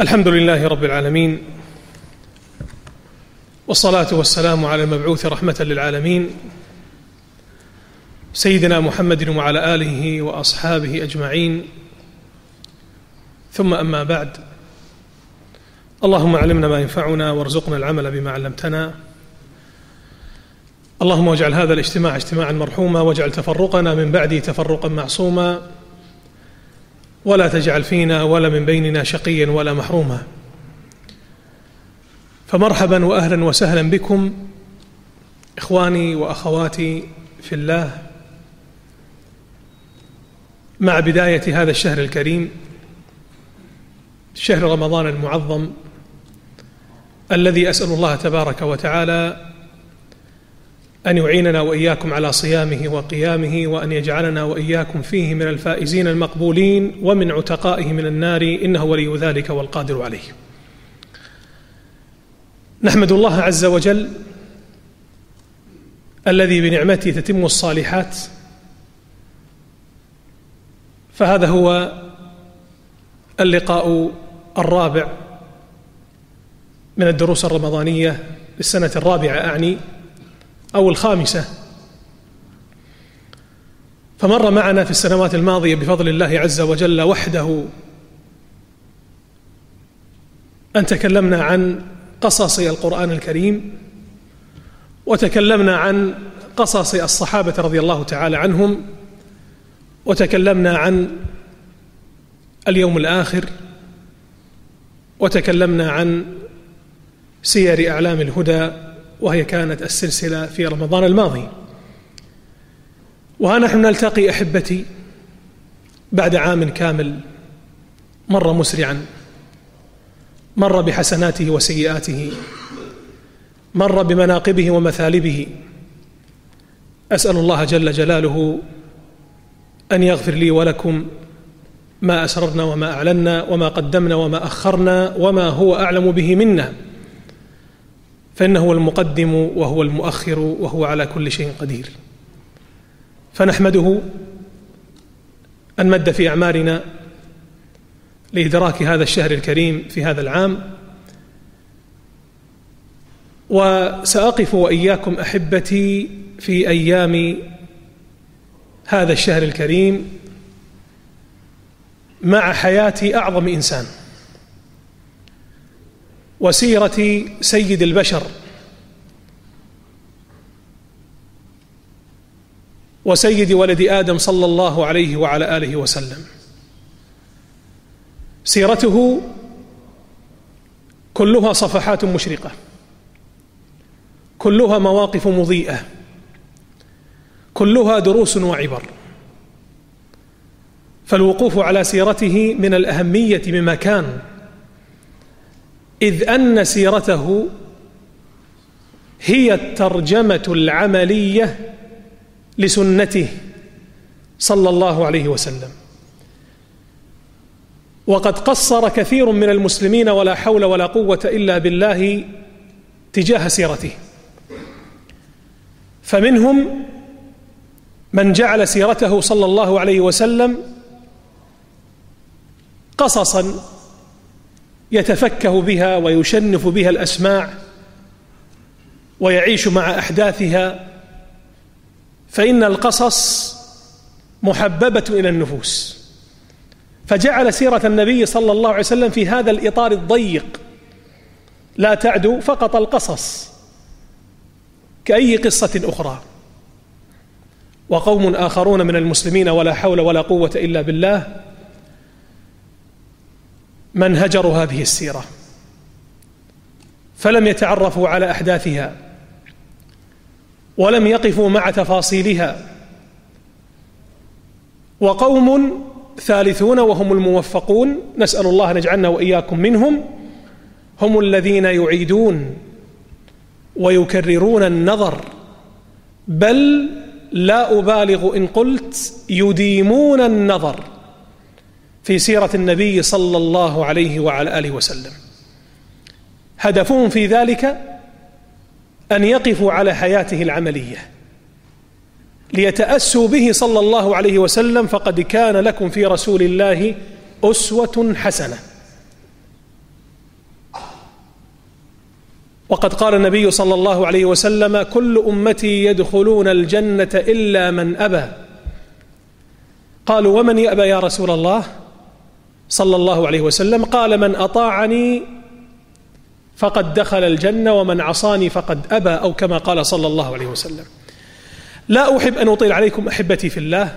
الحمد لله رب العالمين، والصلاة والسلام على المبعوث رحمة للعالمين سيدنا محمد وعلى آله وأصحابه أجمعين، ثم أما بعد. اللهم علمنا ما ينفعنا وارزقنا العمل بما علمتنا. اللهم واجعل هذا الاجتماع اجتماعا مرحوما، واجعل تفرقنا من بعده تفرقا معصوما، ولا تجعل فينا ولا من بيننا شقيا ولا محروما. فمرحبا وأهلا وسهلا بكم إخواني وأخواتي في الله، مع بداية هذا الشهر الكريم، شهر رمضان المعظم، الذي أسأل الله تبارك وتعالى أن يعيننا وإياكم على صيامه وقيامه، وأن يجعلنا وإياكم فيه من الفائزين المقبولين ومن عتقائه من النار، إنه ولي ذلك والقادر عليه. نحمد الله عز وجل الذي بنعمته تتم الصالحات، فهذا هو اللقاء الرابع من الدروس الرمضانية للسنة الرابعة أعني، أو الخامسة. فمر معنا في السنوات الماضية بفضل الله عز وجل وحده أن تكلمنا عن قصص القرآن الكريم، وتكلمنا عن قصص الصحابة رضي الله تعالى عنهم، وتكلمنا عن اليوم الآخر، وتكلمنا عن سير أعلام الهدى، وهي كانت السلسلة في رمضان الماضي. وها نحن نلتقي أحبتي بعد عام كامل مر مسرعا، مر بحسناته وسيئاته، مر بمناقبه ومثالبه. أسأل الله جل جلاله أن يغفر لي ولكم ما أسررنا وما أعلنا وما قدمنا وما أخرنا وما هو أعلم به منا، فإنه هو المقدم وهو المؤخر وهو على كل شيء قدير. فنحمده أن مد في أعمارنا لإدراك هذا الشهر الكريم في هذا العام. وسأقف وإياكم أحبتي في أيام هذا الشهر الكريم مع حياة أعظم إنسان وسيرة سيد البشر وسيد ولد آدم صلى الله عليه وعلى آله وسلم. سيرته كلها صفحات مشرقة، كلها مواقف مضيئة، كلها دروس وعبر. فالوقوف على سيرته من الأهمية بمكان، إذ أن سيرته هي الترجمة العملية لسنته صلى الله عليه وسلم. وقد قصر كثير من المسلمين ولا حول ولا قوة إلا بالله تجاه سيرته، فمنهم من جعل سيرته صلى الله عليه وسلم قصصا يتفكه بها ويشنف بها الأسماع ويعيش مع أحداثها، فإن القصص محببة إلى النفوس. فجعل سيرة النبي صلى الله عليه وسلم في هذا الإطار الضيق، لا تعدو فقط القصص كأي قصة أخرى. وقوم آخرون من المسلمين ولا حول ولا قوة إلا بالله من هجروا هذه السيرة فلم يتعرفوا على أحداثها ولم يقفوا مع تفاصيلها. وقوم ثالثون وهم الموفقون، نسأل الله أن يجعلنا وإياكم منهم، هم الذين يعيدون ويكررون النظر، بل لا أبالغ إن قلت يديمون النظر في سيرة النبي صلى الله عليه وعلى آله وسلم. هدفهم في ذلك أن يقفوا على حياته العملية ليتأسوا به صلى الله عليه وسلم، فقد كان لكم في رسول الله أسوة حسنة. وقد قال النبي صلى الله عليه وسلم: كل أمتي يدخلون الجنة إلا من أبى. قالوا: ومن يأبى يا رسول الله صلى الله عليه وسلم؟ قال: من أطاعني فقد دخل الجنة ومن عصاني فقد أبى، أو كما قال صلى الله عليه وسلم. لا أحب أن أطيل عليكم أحبتي في الله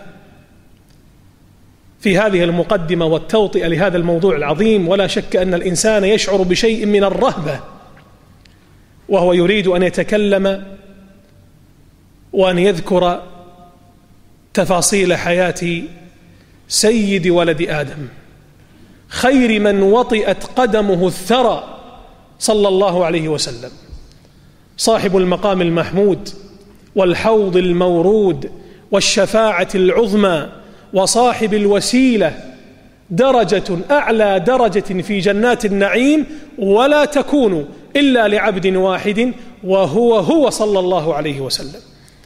في هذه المقدمة والتوطئة لهذا الموضوع العظيم، ولا شك أن الإنسان يشعر بشيء من الرهبة وهو يريد أن يتكلم وأن يذكر تفاصيل حياة سيد ولد آدم، خير من وطئت قدمه الثرى صلى الله عليه وسلم، صاحب المقام المحمود والحوض المورود والشفاعة العظمى وصاحب الوسيلة، درجة أعلى درجة في جنات النعيم ولا تكون إلا لعبد واحد وهو صلى الله عليه وسلم.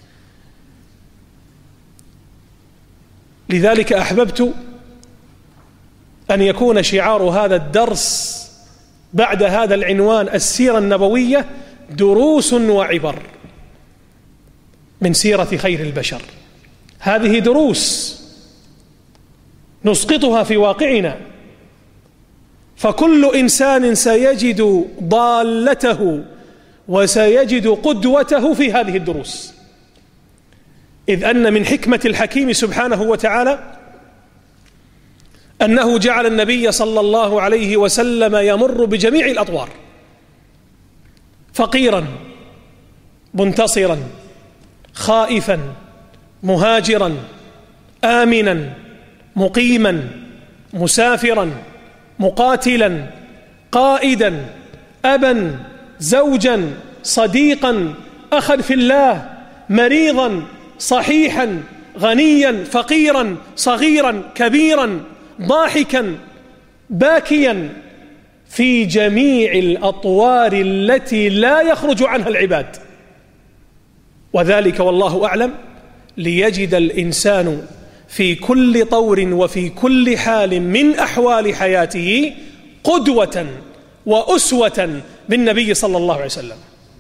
لذلك أحببت أن يكون شعار هذا الدرس بعد هذا العنوان: السيرة النبوية دروس وعبر من سيرة خير البشر. هذه دروس نسقطها في واقعنا، فكل إنسان سيجد ضالته وسيجد قدوته في هذه الدروس، إذ أن من حكمة الحكيم سبحانه وتعالى أنه جعل النبي صلى الله عليه وسلم يمر بجميع الأطوار، فقيرا منتصرا خائفا مهاجرا آمنا مقيما مسافرا مقاتلا قائدا أبا زوجا صديقا أخا في الله مريضا صحيحا غنيا فقيرا صغيرا كبيرا ضاحكا باكيا، في جميع الأطوار التي لا يخرج عنها العباد، وذلك والله أعلم ليجد الإنسان في كل طور وفي كل حال من أحوال حياته قدوة وأسوة بالنبي صلى الله عليه وسلم.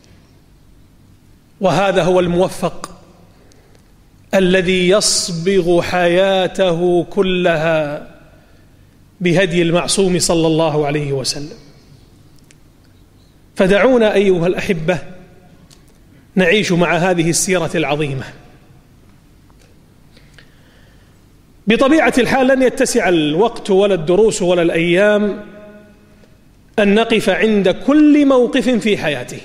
وهذا هو الموفق الذي يصبغ حياته كلها بهدي المعصوم صلى الله عليه وسلم. فدعونا أيها الأحبة نعيش مع هذه السيرة العظيمة. بطبيعة الحال لن يتسع الوقت ولا الدروس ولا الأيام أن نقف عند كل موقف في حياته،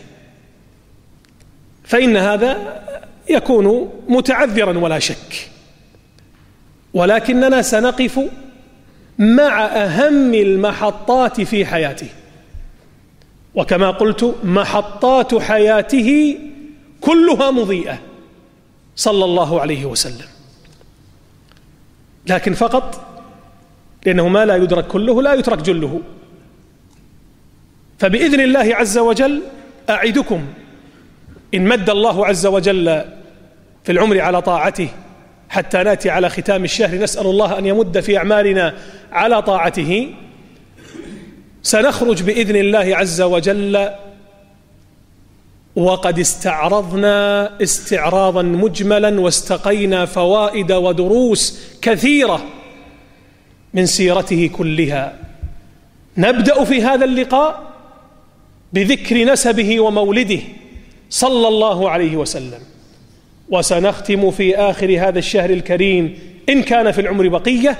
فإن هذا يكون متعذرا ولا شك، ولكننا سنقف مع أهم المحطات في حياته، وكما قلت محطات حياته كلها مضيئة صلى الله عليه وسلم، لكن فقط لأنه ما لا يدرك كله لا يترك جله. فبإذن الله عز وجل أعدكم إن مد الله عز وجل في العمر على طاعته حتى نأتي على ختام الشهر، نسأل الله أن يمد في أعمالنا على طاعته، سنخرج بإذن الله عز وجل وقد استعرضنا استعراضا مجملا واستقينا فوائد ودروس كثيرة من سيرته كلها. نبدأ في هذا اللقاء بذكر نسبه ومولده صلى الله عليه وسلم، وسنختم في آخر هذا الشهر الكريم إن كان في العمر بقية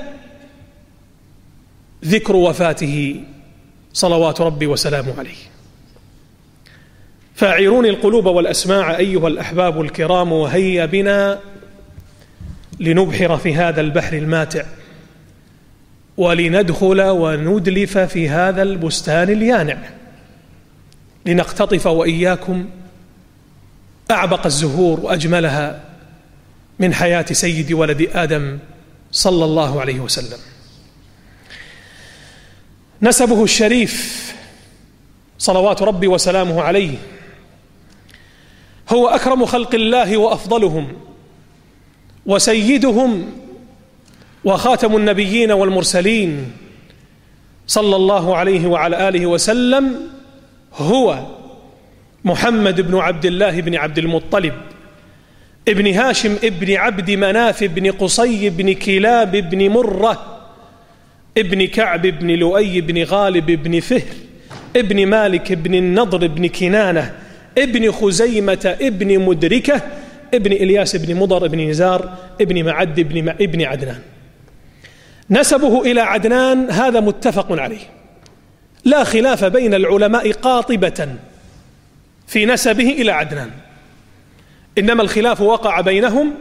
ذكر وفاته صلوات ربي وسلامه عليه. فاعروني القلوب والأسماع أيها الأحباب الكرام، وهيا بنا لنبحر في هذا البحر الماتع، ولندخل وندلف في هذا البستان اليانع، لنقتطف وإياكم أعبق الزهور وأجملها من حياة سيد ولد آدم صلى الله عليه وسلم. نسبه الشريف صلوات ربي وسلامه عليه هو أكرم خلق الله وأفضلهم وسيدهم وخاتم النبيين والمرسلين صلى الله عليه وعلى آله وسلم، هو محمد بن عبد الله بن عبد المطلب ابن هاشم ابن عبد مناف بن قصي بن كلاب بن مرة ابن كعب بن لؤي بن غالب بن فهر ابن مالك بن النضر بن كنانة ابن خزيمة ابن مدركة ابن إلياس بن مضر ابن نزار ابن معد ابن عدنان. نسبه إلى عدنان هذا متفق عليه، لا خلاف بين العلماء قاطبة في نسبه إلى عدنان، إنما الخلاف وقع بينهم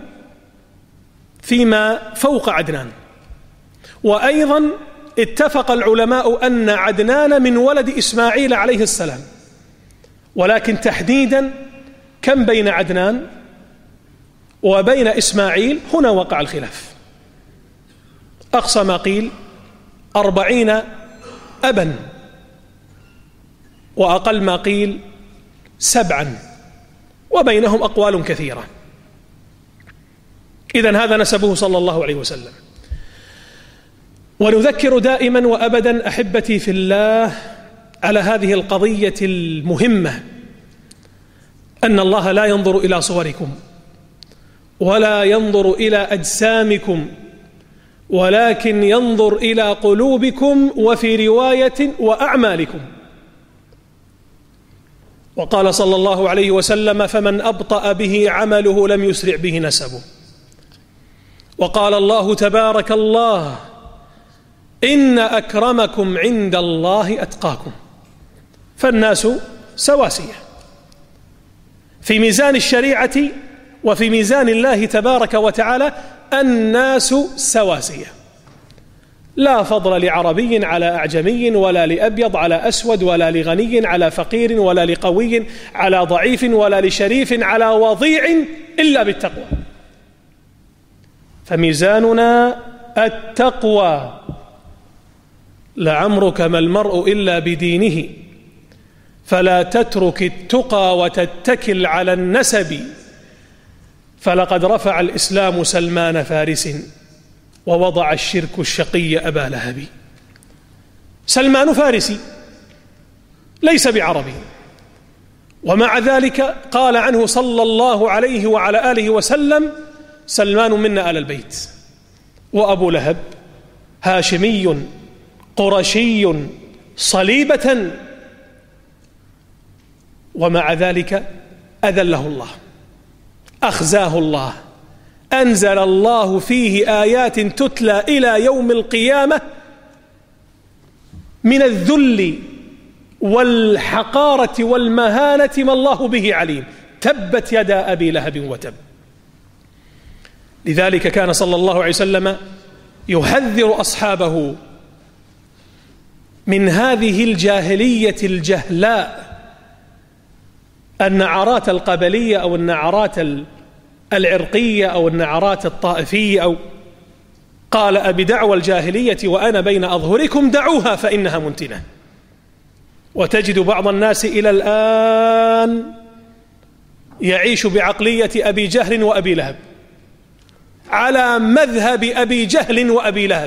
فيما فوق عدنان. وأيضا اتفق العلماء أن عدنان من ولد إسماعيل عليه السلام، ولكن تحديدا كم بين عدنان وبين إسماعيل هنا وقع الخلاف. أقصى ما قيل 40 أبا، وأقل ما قيل 7، وبينهم أقوال كثيرة. إذن هذا نسبه صلى الله عليه وسلم. ونذكر دائما وأبدا أحبتي في الله على هذه القضية المهمة، أن الله لا ينظر إلى صوركم ولا ينظر إلى أجسامكم، ولكن ينظر إلى قلوبكم، وفي رواية وأعمالكم. وقال صلى الله عليه وسلم: فمن أبطأ به عمله لم يسرع به نسبه. وقال الله تبارك الله: إن أكرمكم عند الله أتقاكم. فالناس سواسية في ميزان الشريعة وفي ميزان الله تبارك وتعالى، الناس سواسية، لا فضل لعربي على أعجمي، ولا لأبيض على أسود، ولا لغني على فقير، ولا لقوي على ضعيف، ولا لشريف على وضيع، إلا بالتقوى. فميزاننا التقوى. لعمرك ما المرء إلا بدينه، فلا تترك التقى وتتكل على النسب، فلقد رفع الإسلام سلمان فارس ووضع الشرك الشقي أبا لهب. سلمان فارسي ليس بعربي، ومع ذلك قال عنه صلى الله عليه وعلى آله وسلم: سلمان منا آل البيت. وأبو لهب هاشمي قرشي صليبة، ومع ذلك أذله الله، أخزاه الله، أنزل الله فيه آيات تتلى إلى يوم القيامة من الذل والحقارة والمهانة ما الله به عليم. تبت يدا أبي لهب وتب. لذلك كان صلى الله عليه وسلم يحذر أصحابه من هذه الجاهلية الجهلاء، النعرات القبلية أو النعرات العرقية أو النعرات الطائفية، أو قال: أبدعوى الجاهلية وأنا بين أظهركم دعوها فإنها منتنة. وتجد بعض الناس إلى الآن يعيش بعقلية أبي جهل وأبي لهب، على مذهب أبي جهل وأبي لهب.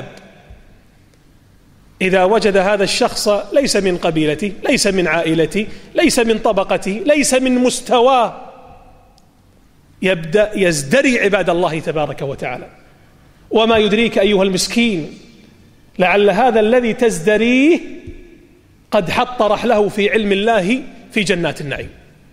إذا وجد هذا الشخص ليس من قبيلتي، ليس من عائلتي، ليس من طبقتي، ليس من مستواه، يبدأ يزدري عباد الله تبارك وتعالى. وما يدريك أيها المسكين، لعل هذا الذي تزدريه قد حط رحله في علم الله في جنات النعيم.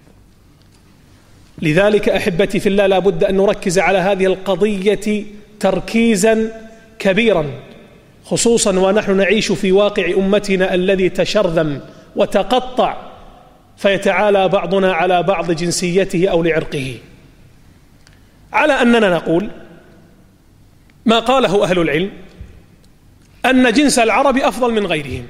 لذلك أحبتي في الله، لا بد أن نركز على هذه القضية تركيزا كبيرا، خصوصا ونحن نعيش في واقع أمتنا الذي تشرذم وتقطع، فيتعالى بعضنا على بعض جنسيته أو لعرقه، على أننا نقول ما قاله أهل العلم أن جنس العرب أفضل من غيرهم،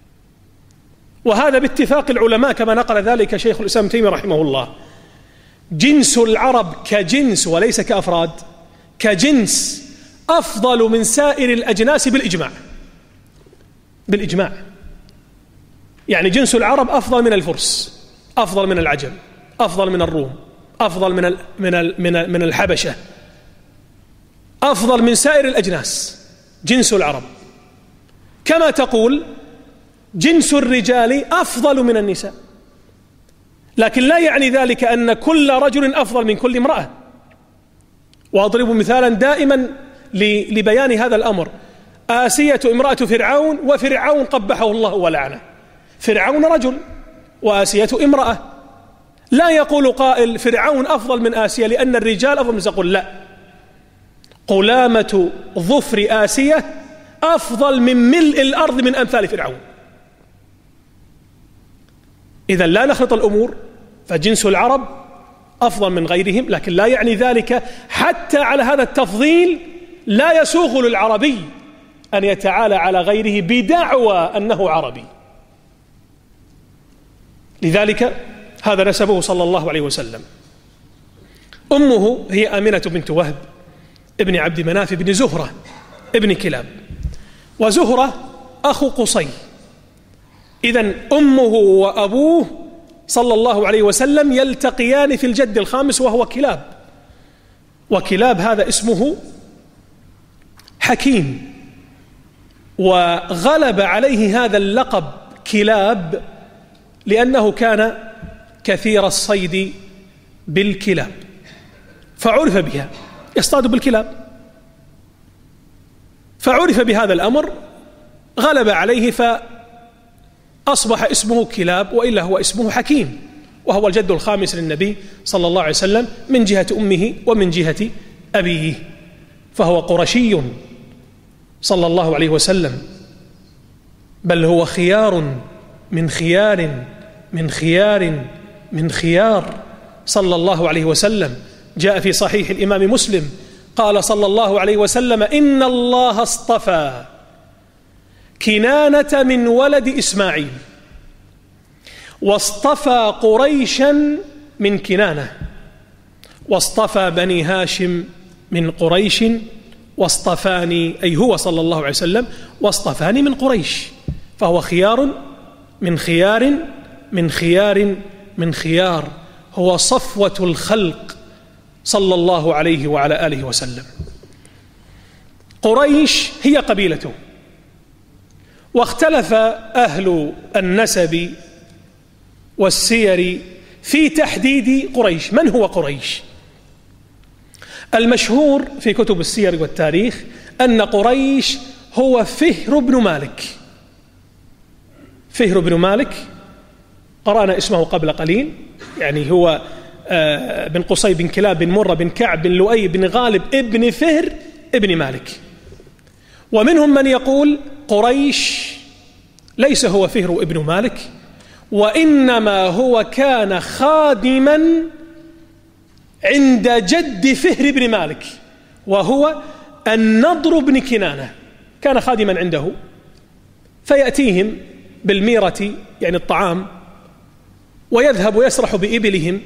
وهذا باتفاق العلماء كما نقل ذلك شيخ الإسلام ابن تيمية رحمه الله. جنس العرب كجنس وليس كأفراد، كجنس أفضل من سائر الأجناس بالإجماع. يعني جنس العرب أفضل من الفرس، أفضل من العجم، أفضل من الروم، أفضل من الحبشة، أفضل من سائر الأجناس جنس العرب. كما تقول جنس الرجال أفضل من النساء، لكن لا يعني ذلك أن كل رجل أفضل من كل امرأة. وأضرب مثالا دائما لبيان هذا الأمر: آسية امرأة فرعون، وفرعون قبحه الله ولعنه. فرعون رجل وآسية امرأة. لا يقول قائل فرعون أفضل من آسية لأن الرجال أفضل من النساء. لا، قلامة ظفر آسية أفضل من ملء الأرض من أمثال فرعون. إذا لا نخلط الأمور، فجنس العرب أفضل من غيرهم، لكن لا يعني ذلك حتى على هذا التفضيل لا يسوغ للعربي أن يتعالى على غيره بدعوى أنه عربي. لذلك هذا نسبه صلى الله عليه وسلم. أمه هي آمنة بنت وهب ابن عبد مناف بن زهرة ابن كلاب، وزهرة أخو قصي. إذن أمه وأبوه صلى الله عليه وسلم يلتقيان في الجد الخامس وهو كلاب، وكلاب هذا اسمه حكيم، وغلب عليه هذا اللقب كلاب لأنه كان كثير الصيد بالكلاب، فعرف بها، يصطاد بالكلاب، فعرف بهذا الأمر، غلب عليه فأصبح اسمه كلاب، وإلا هو اسمه حكيم، وهو الجد الخامس للنبي صلى الله عليه وسلم من جهة أمه ومن جهة أبيه، فهو قرشي صلى الله عليه وسلم، بل هو خيار من خيار من خيار من خيار صلى الله عليه وسلم. جاء في صحيح الإمام مسلم قال صلى الله عليه وسلم: إن الله اصطفى كنانة من ولد إسماعيل، واصطفى قريشا من كنانة، واصطفى بني هاشم من قريش، واصطفاني، أي هو صلى الله عليه وسلم، واصطفاني من قريش، فهو خيار من خيار من خيار من خيار، هو صفوة الخلق صلى الله عليه وعلى آله وسلم. قريش هي قبيلته، واختلف أهل النسب والسير في تحديد قريش. من هو قريش؟ المشهور في كتب السير والتاريخ أن قريش هو فهر بن مالك. فهر بن مالك قرأنا اسمه قبل قليل، يعني هو بن قصي بن كلاب بن مرة بن كعب بن لؤي بن غالب ابن فهر ابن مالك. ومنهم من يقول قريش ليس هو فهر ابن مالك، وإنما هو كان خادما عند جد فهر بن مالك، وهو النضر بن كنانة، كان خادما عنده، فيأتيهم بالميرة يعني الطعام، ويذهب ويسرح بإبلهم،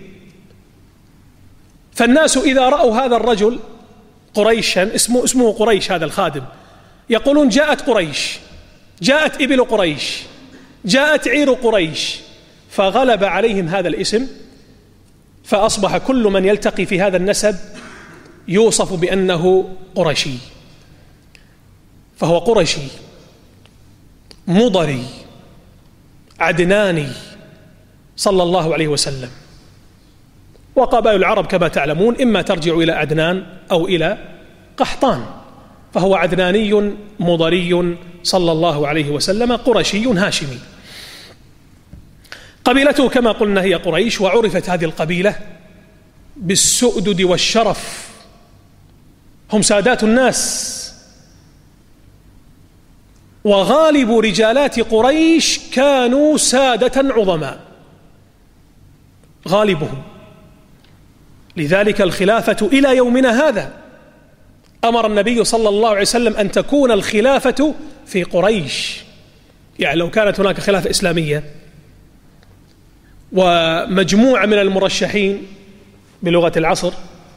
فالناس إذا رأوا هذا الرجل قريشا، اسمه قريش هذا الخادم، يقولون جاءت قريش، جاءت إبل قريش، جاءت عير قريش، فغلب عليهم هذا الاسم، فأصبح كل من يلتقي في هذا النسب يوصف بأنه قرشي، فهو قرشي مضري عدناني صلى الله عليه وسلم. وقبائل العرب كما تعلمون إما ترجع إلى عدنان أو إلى قحطان، فهو عدناني مضري صلى الله عليه وسلم، قرشي هاشمي. قبيلته كما قلنا هي قريش، وعرفت هذه القبيلة بالسؤدد والشرف، هم سادات الناس، وغالب رجالات قريش كانوا سادة عظماء غالبهم. لذلك الخلافة إلى يومنا هذا أمر النبي صلى الله عليه وسلم أن تكون الخلافة في قريش. يعني لو كانت هناك خلافة إسلامية ومجموعة من المرشحين بلغة العصر،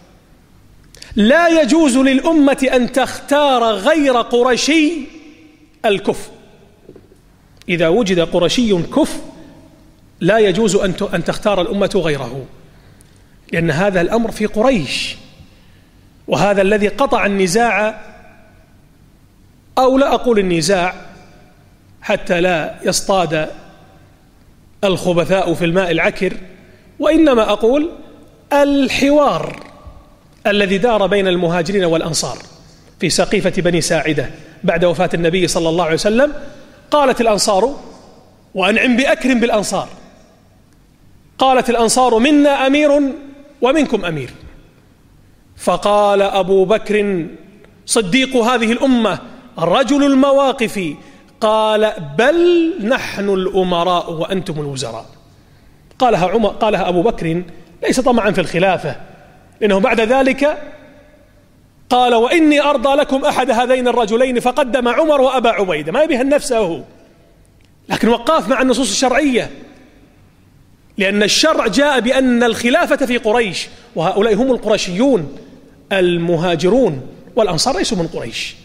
لا يجوز للأمة أن تختار غير قرشي الكفء. إذا وجد قرشي كفء لا يجوز أن تختار الأمة غيره، لأن هذا الأمر في قريش، وهذا الذي قطع النزاع، أو لا أقول النزاع حتى لا يصطاد الخبثاء في الماء العكر وإنما أقول الحوار الذي دار بين المهاجرين والأنصار في سقيفة بني ساعدة بعد وفاة النبي صلى الله عليه وسلم. قالت الأنصار: وأنعم بأكر بالأنصار، قالت الأنصار: منا أمير ومنكم أمير. فقال أبو بكر صديق هذه الأمة رجل المواقف، قال: بل نحن الأمراء وأنتم الوزراء. قالها أبو بكر ليس طمعا في الخلافة، لأنه بعد ذلك قال: وإني أرضى لكم أحد هذين الرجلين، فقدم عمر وأبا عبيدة، ما يبيها نفسه هو، لكن وقاف مع النصوص الشرعية، لأن الشرع جاء بأن الخلافة في قريش، وهؤلاء هم القرشيون المهاجرون، والأنصار ليسوا من قريش.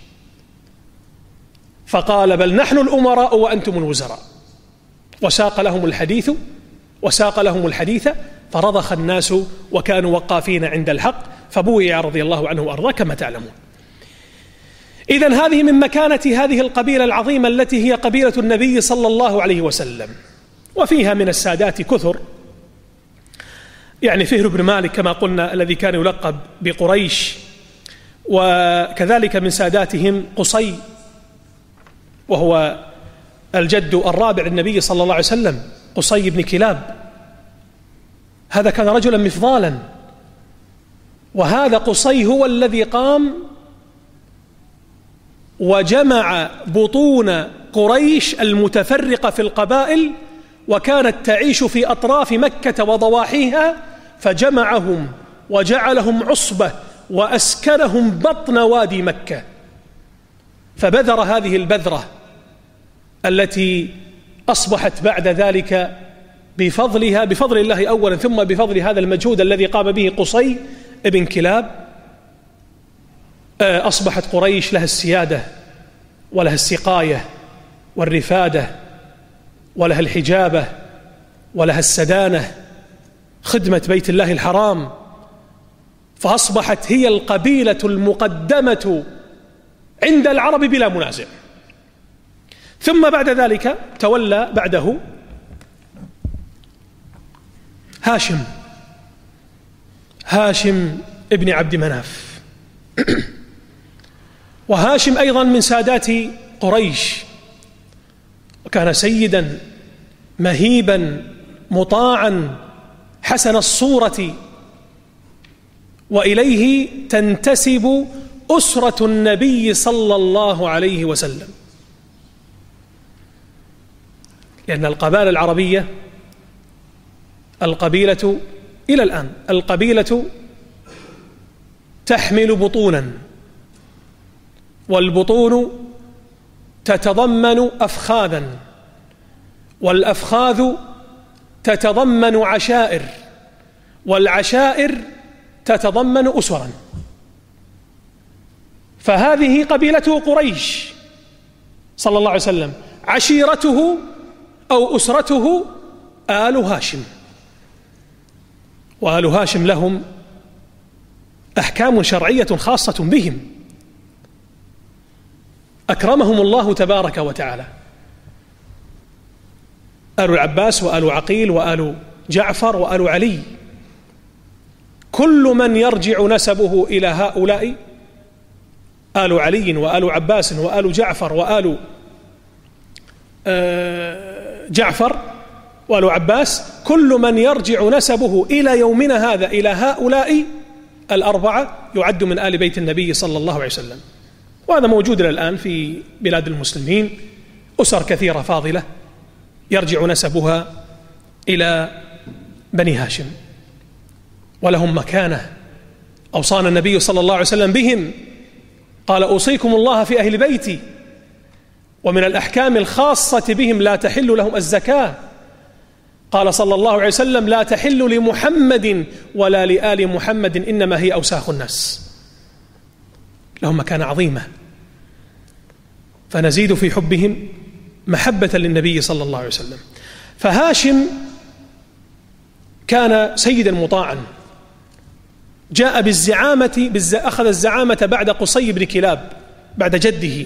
فقال: بل نحن الأمراء وأنتم الوزراء، وساق لهم الحديث فرضخ الناس وكانوا وقافين عند الحق، فبويع رضي الله عنه وأرضاه كما تعلمون. إذن هذه من مكانة هذه القبيلة العظيمة التي هي قبيلة النبي صلى الله عليه وسلم، وفيها من السادات كثر، يعني فهر بن مالك كما قلنا الذي كان يلقب بقريش، وكذلك من ساداتهم قصي وهو الجد الرابع للنبي صلى الله عليه وسلم، قصي بن كلاب، هذا كان رجلا مفضالا، وهذا قصي هو الذي قام وجمع بطون قريش المتفرقة في القبائل، وكانت تعيش في أطراف مكة وضواحيها، فجمعهم وجعلهم عصبة وأسكنهم بطن وادي مكة، فبذر هذه البذرة التي أصبحت بعد ذلك بفضل الله أولا، ثم بفضل هذا المجهود الذي قام به قصي ابن كلاب، أصبحت قريش لها السيادة ولها السقاية والرفادة ولها الحجابة ولها السدانة، خدمة بيت الله الحرام، فأصبحت هي القبيلة المقدمة عند العرب بلا منازع. ثم بعد ذلك تولى بعده هاشم ابن عبد مناف، وهاشم أيضا من سادات قريش، وكان سيدا مهيبا مطاعا حسن الصورة، وإليه تنتسب أسرة النبي صلى الله عليه وسلم، لأن القبائل العربية القبيلة إلى الآن القبيلة تحمل بطونا، والبطون تتضمن أفخاذا، والأفخاذ تتضمن عشائر، والعشائر تتضمن أسرا، فهذه قبيلته قريش صلى الله عليه وسلم، عشيرته أو أسرته آل هاشم، وآل هاشم لهم أحكام شرعية خاصة بهم، أكرمهم الله تبارك وتعالى، آل العباس وآل عقيل وآل جعفر وآل علي، كل من يرجع نسبه إلى هؤلاء، آل علي وآل عباس وآل جعفر وآل وآل عباس، كل من يرجع نسبه إلى يومنا هذا إلى هؤلاء الأربعة يعد من آل بيت النبي صلى الله عليه وسلم. وهذا موجود الآن في بلاد المسلمين، أسر كثيرة فاضلة يرجع نسبها إلى بني هاشم، ولهم مكانة أوصانا النبي صلى الله عليه وسلم بهم، قال: أوصيكم الله في أهل بيتي، ومن الأحكام الخاصة بهم لا تحل لهم الزكاة، قال صلى الله عليه وسلم: لا تحل لمحمد ولا لآل محمد، إنما هي أوساخ الناس. لهم مكانة عظيمة، فنزيد في حبهم محبة للنبي صلى الله عليه وسلم. فهاشم كان سيدا مطاعا، جاء بالزعامة، أخذ الزعامة بعد قصي بن كلاب بعد جده،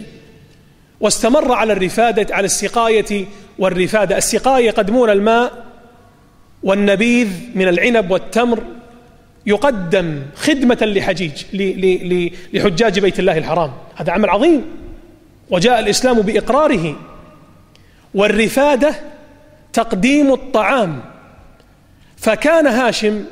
واستمر على الرفادة، على السقاية والرفادة. السقاية يقدمون الماء والنبيذ من العنب والتمر يقدم خدمة لحجاج بيت الله الحرام. هذا عمل عظيم وجاء الإسلام بإقراره. والرفادة تقديم الطعام. فكان هاشم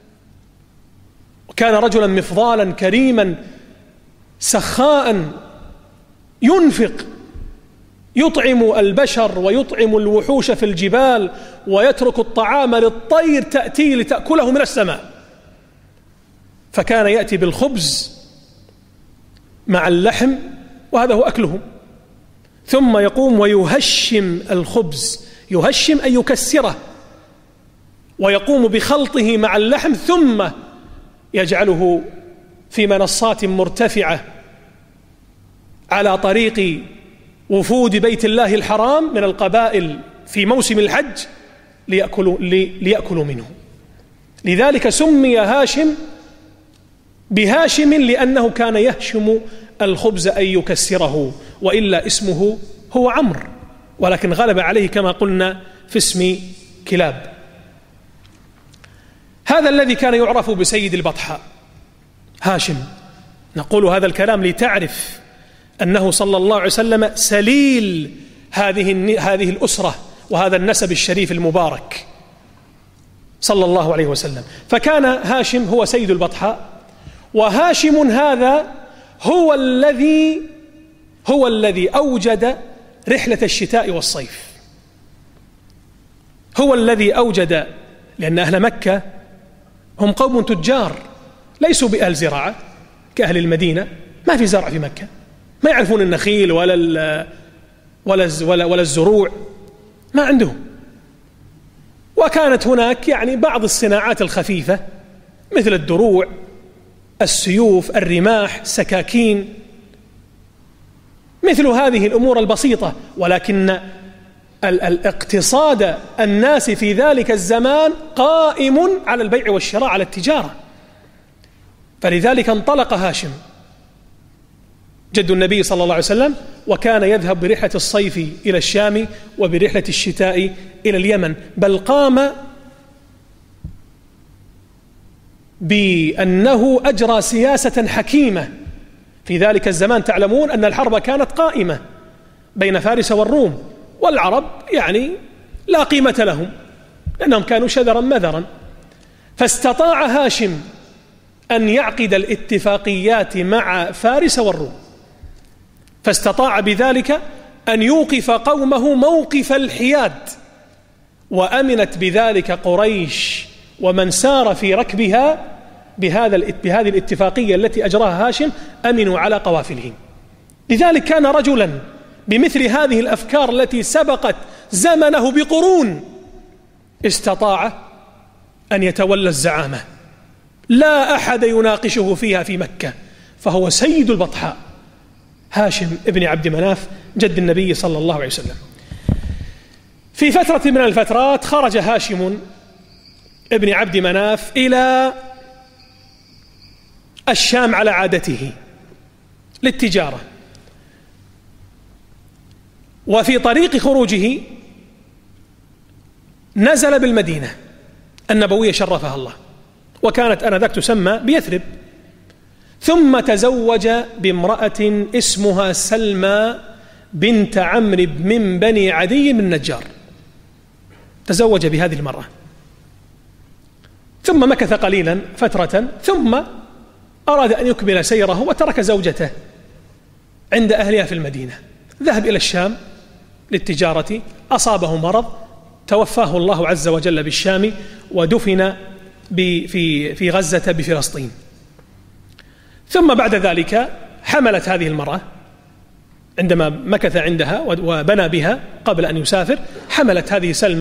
كان رجلا مفضالا كريما سخاء ينفق، يطعم البشر ويطعم الوحوش في الجبال، ويترك الطعام للطير تأتي لتأكله من السماء. فكان يأتي بالخبز مع اللحم وهذا هو أكلهم، ثم يقوم ويهشم الخبز، يهشم أي يكسره، ويقوم بخلطه مع اللحم ثم يجعله في منصات مرتفعة على طريق وفود بيت الله الحرام من القبائل في موسم الحج ليأكلوا منه. لذلك سمي هاشم بهاشم لأنه كان يهشم الخبز أي يكسره، وإلا اسمه هو عمرو، ولكن غلب عليه كما قلنا في اسم كلاب. هذا الذي كان يعرف بسيد البطحاء هاشم. نقول هذا الكلام لتعرف أنه صلى الله عليه وسلم سليل هذه الأسرة وهذا النسب الشريف المبارك صلى الله عليه وسلم. فكان هاشم هو سيد البطحاء، وهاشم هذا هو الذي أوجد رحلة الشتاء والصيف. هو الذي أوجد، لأن أهل مكة هم قوم تجار ليسوا بأهل زراعة كأهل المدينة، ما في زرع في مكة، ما يعرفون النخيل ولا الزروع، ما عندهم. وكانت هناك يعني بعض الصناعات الخفيفة مثل الدروع، السيوف، الرماح، السكاكين، مثل هذه الأمور البسيطة. ولكن الاقتصاد الناس في ذلك الزمان قائم على البيع والشراء، على التجارة. فلذلك انطلق هاشم جد النبي صلى الله عليه وسلم، وكان يذهب برحلة الصيف إلى الشام وبرحلة الشتاء إلى اليمن، بل قام بأنه أجرى سياسة حكيمة في ذلك الزمان. تعلمون أن الحرب كانت قائمة بين فارس والروم، والعرب يعني لا قيمة لهم لأنهم كانوا شذرا مذرا. فاستطاع هاشم أن يعقد الاتفاقيات مع فارس والروم، فاستطاع بذلك أن يوقف قومه موقف الحياد، وأمنت بذلك قريش ومن سار في ركبها بهذه الاتفاقية التي أجراها هاشم، أمنوا على قوافلهم. لذلك كان رجلا بمثل هذه الأفكار التي سبقت زمنه بقرون استطاع أن يتولى الزعامة، لا أحد يناقشه فيها في مكة، فهو سيد البطحاء هاشم ابن عبد مناف جد النبي صلى الله عليه وسلم. في فترة من الفترات خرج هاشم ابن عبد مناف إلى الشام على عادته للتجارة، وفي طريق خروجه نزل بالمدينة النبوية شرفها الله، وكانت آنذاك تسمى بيثرب، ثم تزوج بامرأة اسمها سلمى بنت عمرو من بني عدي بن النجار، تزوج بهذه المرأة، ثم مكث قليلا فترة، ثم أراد أن يكمل سيره وترك زوجته عند أهلها في المدينة، ذهب إلى الشام للتجارة، أصابه مرض، توفاه الله عز وجل بالشام، ودفن في غزة بفلسطين. ثم بعد ذلك حملت هذه المرأة عندما مكث عندها وبنى بها قبل أن يسافر، حملت هذه سلمى